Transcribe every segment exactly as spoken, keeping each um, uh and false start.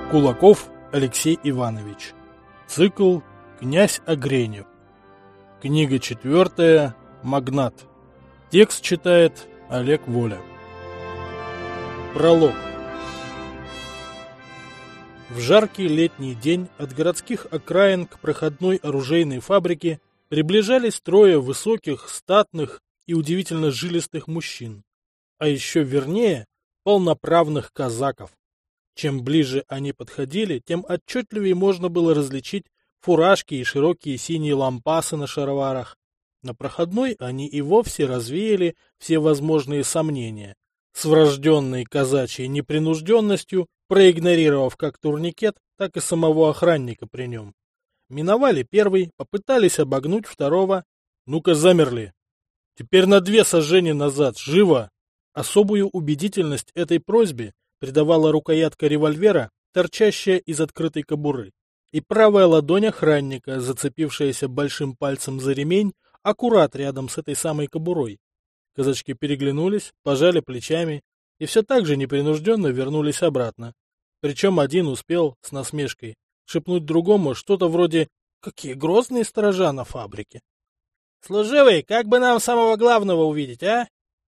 Кулаков Алексей Иванович. Цикл «Князь Огренев». Книга четвертая. Магнат. Текст читает Олег Воля. Пролог. В жаркий летний день от городских окраин к проходной оружейной фабрике приближались трое высоких, статных и удивительно жилистых мужчин, а еще вернее полноправных казаков. Чем ближе они подходили, тем отчетливее можно было различить фуражки и широкие синие лампасы на шароварах. На проходной они и вовсе развеяли все возможные сомнения, с врожденной казачьей непринужденностью, проигнорировав как турникет, так и самого охранника при нем. Миновали первый, попытались обогнуть второго. Ну-ка замерли. Теперь на две сажени назад, живо! Особую убедительность этой просьбе придавала рукоятка револьвера, торчащая из открытой кобуры, и правая ладонь охранника, зацепившаяся большим пальцем за ремень, аккурат рядом с этой самой кобурой. Казачки переглянулись, пожали плечами и все так же непринужденно вернулись обратно. Причем один успел, с насмешкой, шепнуть другому что-то вроде «Какие грозные сторожа на фабрике!» «Служивый, как бы нам самого главного увидеть, а?»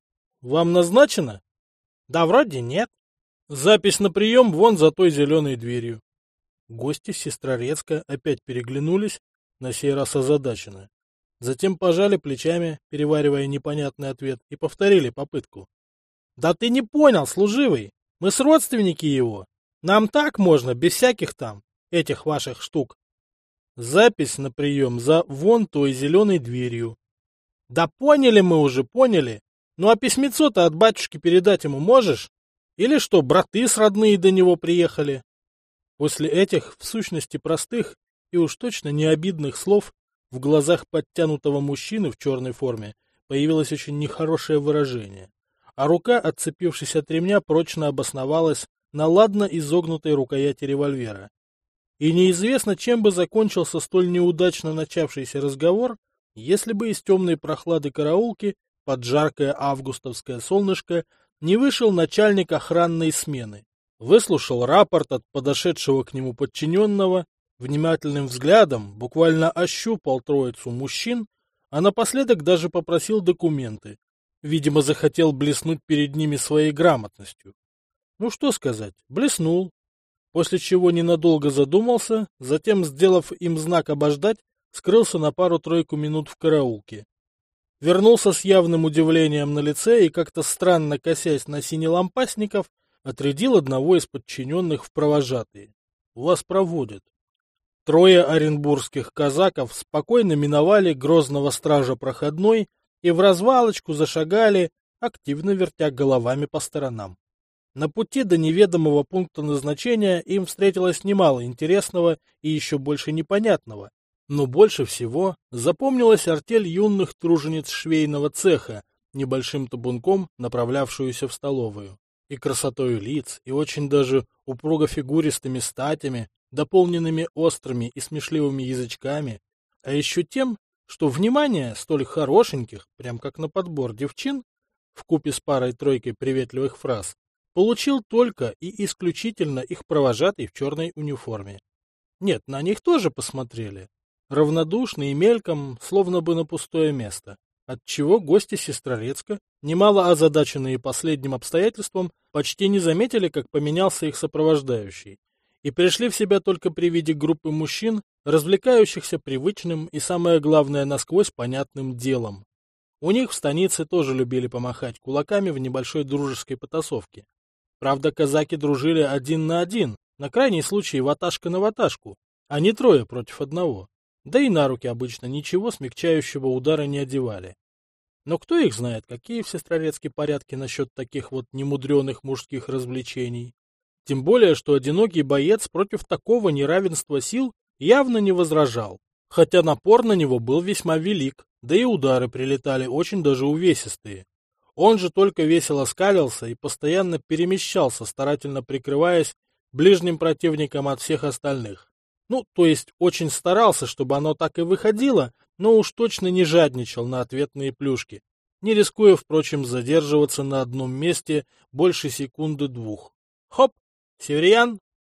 «Вам назначено?» «Да вроде нет». «Запись на прием вон за той зеленой дверью». Гости Сестрорецка опять переглянулись, на сей раз озадаченно. Затем пожали плечами, переваривая непонятный ответ, и повторили попытку. «Да ты не понял, служивый, мы с родственники его. Нам так можно, без всяких там, этих ваших штук». «Запись на прием за вон той зеленой дверью». «Да поняли мы уже, поняли. Ну а письмецо-то от батюшки передать ему можешь? Или что, браты с родные до него приехали?» После этих, в сущности простых и уж точно не обидных слов, в глазах подтянутого мужчины в черной форме появилось очень нехорошее выражение, а рука, отцепившись от ремня, прочно обосновалась на ладно изогнутой рукояти револьвера. И неизвестно, чем бы закончился столь неудачно начавшийся разговор, если бы из темной прохлады караулки под жаркое августовское солнышко не вышел начальник охранной смены, выслушал рапорт от подошедшего к нему подчиненного, внимательным взглядом буквально ощупал троицу мужчин, а напоследок даже попросил документы. Видимо, захотел блеснуть перед ними своей грамотностью. Ну что сказать, блеснул. После чего ненадолго задумался, затем, сделав им знак обождать, скрылся на пару-тройку минут в караулке. Вернулся с явным удивлением на лице и, как-то странно косясь на синелампасников, отрядил одного из подчиненных в провожатые. Вас проводят. Трое оренбургских казаков спокойно миновали грозного стража проходной и в развалочку зашагали, активно вертя головами по сторонам. На пути до неведомого пункта назначения им встретилось немало интересного и еще больше непонятного, но больше всего запомнилась артель юных тружениц швейного цеха, небольшим табунком направлявшуюся в столовую, и красотой лиц, и очень даже упруго-фигуристыми статями, дополненными острыми и смешливыми язычками, а еще тем, что внимание столь хорошеньких, прям как на подбор девчин, вкупе с парой-тройкой приветливых фраз, получил только и исключительно их провожатый в черной униформе. Нет, на них тоже посмотрели, равнодушно и мельком, словно бы на пустое место, отчего гости Сестрорецка, немало озадаченные последним обстоятельством, почти не заметили, как поменялся их сопровождающий, и пришли в себя только при виде группы мужчин, развлекающихся привычным и, самое главное, насквозь понятным делом. У них в станице тоже любили помахать кулаками в небольшой дружеской потасовке. Правда, казаки дружили один на один, на крайний случай ваташка на ваташку, а не трое против одного. Да и на руки обычно ничего смягчающего удара не одевали. Но кто их знает, какие в Сестрорецке порядки насчет таких вот немудреных мужских развлечений? Тем более, что одинокий боец против такого неравенства сил явно не возражал, хотя напор на него был весьма велик, да и удары прилетали очень даже увесистые. Он же только весело скалился и постоянно перемещался, старательно прикрываясь ближним противником от всех остальных. Ну, то есть очень старался, чтобы оно так и выходило, но уж точно не жадничал на ответные плюшки, не рискуя, впрочем, задерживаться на одном месте больше секунды-двух. Хоп! Северян!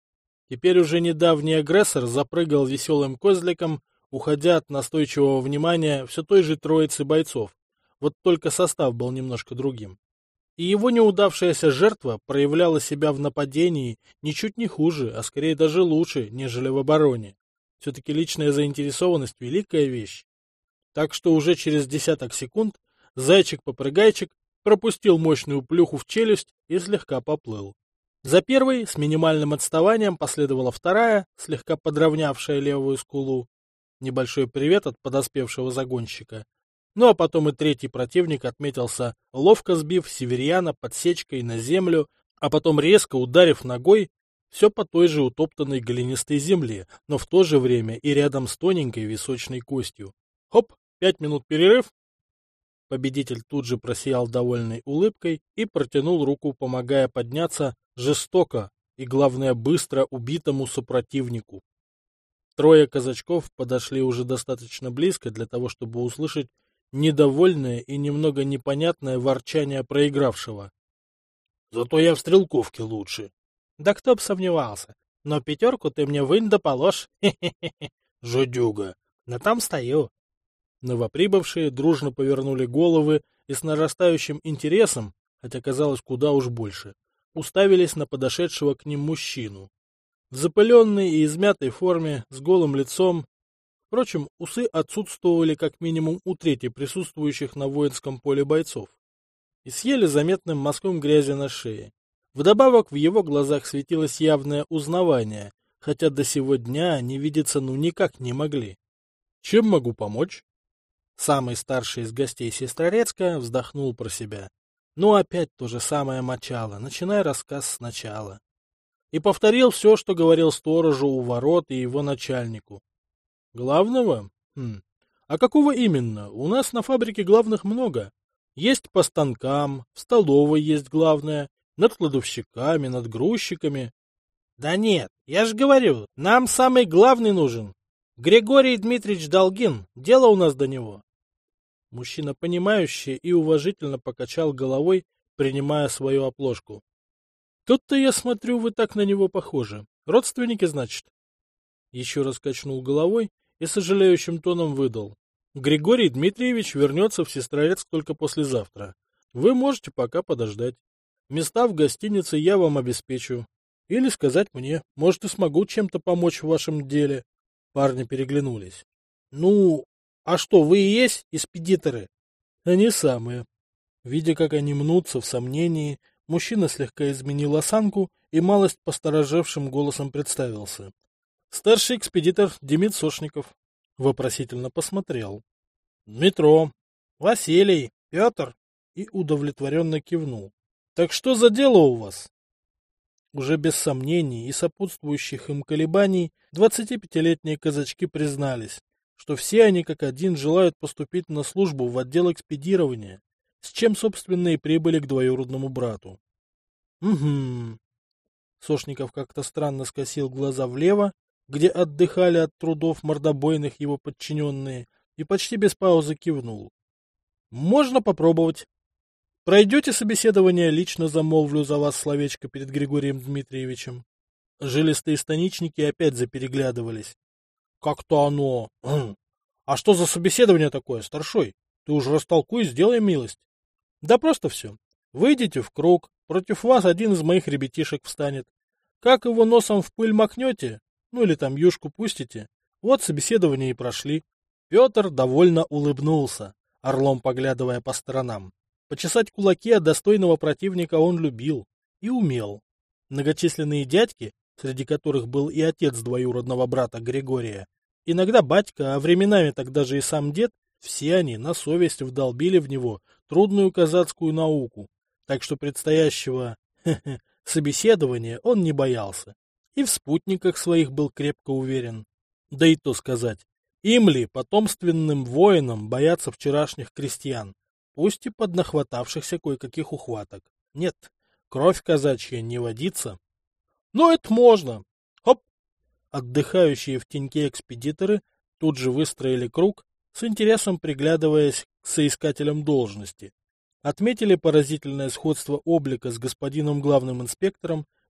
Теперь уже недавний агрессор запрыгал веселым козликом, уходя от настойчивого внимания все той же троицы бойцов, вот только состав был немножко другим. И его неудавшаяся жертва проявляла себя в нападении ничуть не хуже, а скорее даже лучше, нежели в обороне. Все-таки личная заинтересованность – великая вещь. Так что уже через десяток секунд зайчик-попрыгайчик пропустил мощную плюху в челюсть и слегка поплыл. За первой с минимальным отставанием последовала вторая, слегка подровнявшая левую скулу. Небольшой привет от подоспевшего загонщика. Ну а потом и третий противник отметился, ловко сбив северяна подсечкой на землю, а потом резко ударив ногой все по той же утоптанной голенистой земле, но в то же время и рядом с тоненькой височной костью. Хоп, пять минут перерыв. Победитель тут же просиял довольной улыбкой и протянул руку, помогая подняться жестоко и, главное, быстро убитому сопротивнику. Трое казачков подошли уже достаточно близко для того, чтобы услышать недовольное и немного непонятное ворчание проигравшего. «Зато я в стрелковке лучше». «Да кто б сомневался. Но пятерку ты мне вынь да положь. Хе-хе-хе. Жадюга. На там стою». Новоприбывшие дружно повернули головы и с нарастающим интересом, хотя казалось куда уж больше, уставились на подошедшего к ним мужчину. В запыленной и измятой форме, с голым лицом. Впрочем, усы отсутствовали как минимум у трети присутствующих на воинском поле бойцов. И с еле заметным мазком грязи на шее. Вдобавок в его глазах светилось явное узнавание, хотя до сего дня они видеться ну никак не могли. «Чем могу помочь?» Самый старший из гостей Сестрорецка вздохнул про себя. Ну опять то же самое мочало, начинай рассказ сначала. И повторил все, что говорил сторожу у ворот и его начальнику. Главного? Хм. А какого именно? У нас на фабрике главных много. Есть по станкам, в столовой есть главное, над кладовщиками, над грузчиками. Да нет, я же говорю, нам самый главный нужен. Григорий Дмитриевич Долгин, дело у нас до него. Мужчина понимающий и уважительно покачал головой, принимая свою оплошку. Тут-то я смотрю, вы так на него похожи. Родственники, значит? Еще раз качнул головой и сожалеющим тоном выдал. Григорий Дмитриевич вернется в Сестрорецк только послезавтра. Вы можете пока подождать. Места в гостинице я вам обеспечу. Или сказать мне, может, и смогу чем-то помочь в вашем деле. Парни переглянулись. Ну, а что, вы и есть экспедиторы? Они самые. Видя, как они мнутся в сомнении, мужчина слегка изменил осанку и малость посторожевшим голосом представился. Старший экспедитор Демид Сошников. Вопросительно посмотрел. Дмитро, Василий, Петр. И удовлетворенно кивнул. Так что за дело у вас? Уже без сомнений и сопутствующих им колебаний двадцатипятилетние казачки признались, что все они как один желают поступить на службу в отдел экспедирования, с чем, собственно, и прибыли к двоюродному брату. Угу. Сошников как-то странно скосил глаза влево, где отдыхали от трудов мордобойных его подчиненные, и почти без паузы кивнул. Можно попробовать. Пройдете собеседование, лично замолвлю за вас словечко перед Григорием Дмитриевичем. Жилистые станичники опять запереглядывались. Как-то оно... А что за собеседование такое, старшой? Ты уж растолкуй, сделай милость. Да просто все. Выйдите в круг, против вас один из моих ребятишек встанет. Как его носом в пыль макнете, ну или там юшку пустите, вот собеседование и прошли. Петр довольно улыбнулся, орлом поглядывая по сторонам. Почесать кулаки от достойного противника он любил и умел. Многочисленные дядьки, среди которых был и отец двоюродного брата Григория, иногда батька, а временами так даже и сам дед, все они на совесть вдолбили в него трудную казацкую науку, так что предстоящего собеседования он не боялся. И в спутниках своих был крепко уверен. Да и то сказать, им ли, потомственным воинам, бояться вчерашних крестьян, пусть и поднахватавшихся кое-каких ухваток. Нет, кровь казачья не водится. Но это можно. Хоп! Отдыхающие в теньке экспедиторы тут же выстроили круг, с интересом приглядываясь к соискателям должности. Отметили поразительное сходство облика с господином главным инспектором,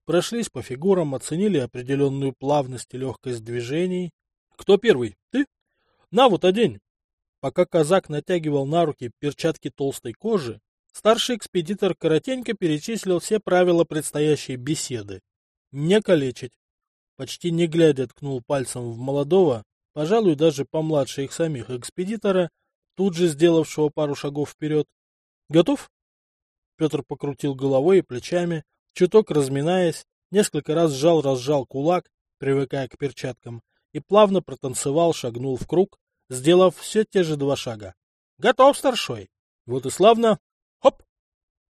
прошлись по фигурам, оценили определенную плавность и легкость движений. Кто первый? Ты? На вот одень. Пока казак натягивал на руки перчатки толстой кожи, старший экспедитор коротенько перечислил все правила предстоящей беседы. Не калечить. Почти не глядя ткнул пальцем в молодого, пожалуй, даже помладше их самих экспедитора, тут же сделавшего пару шагов вперед. Готов? Петр покрутил головой и плечами, чуток разминаясь, несколько раз сжал-разжал кулак, привыкая к перчаткам, и плавно протанцевал, шагнул в круг, сделав все те же два шага. Готов, старшой? Вот и славно.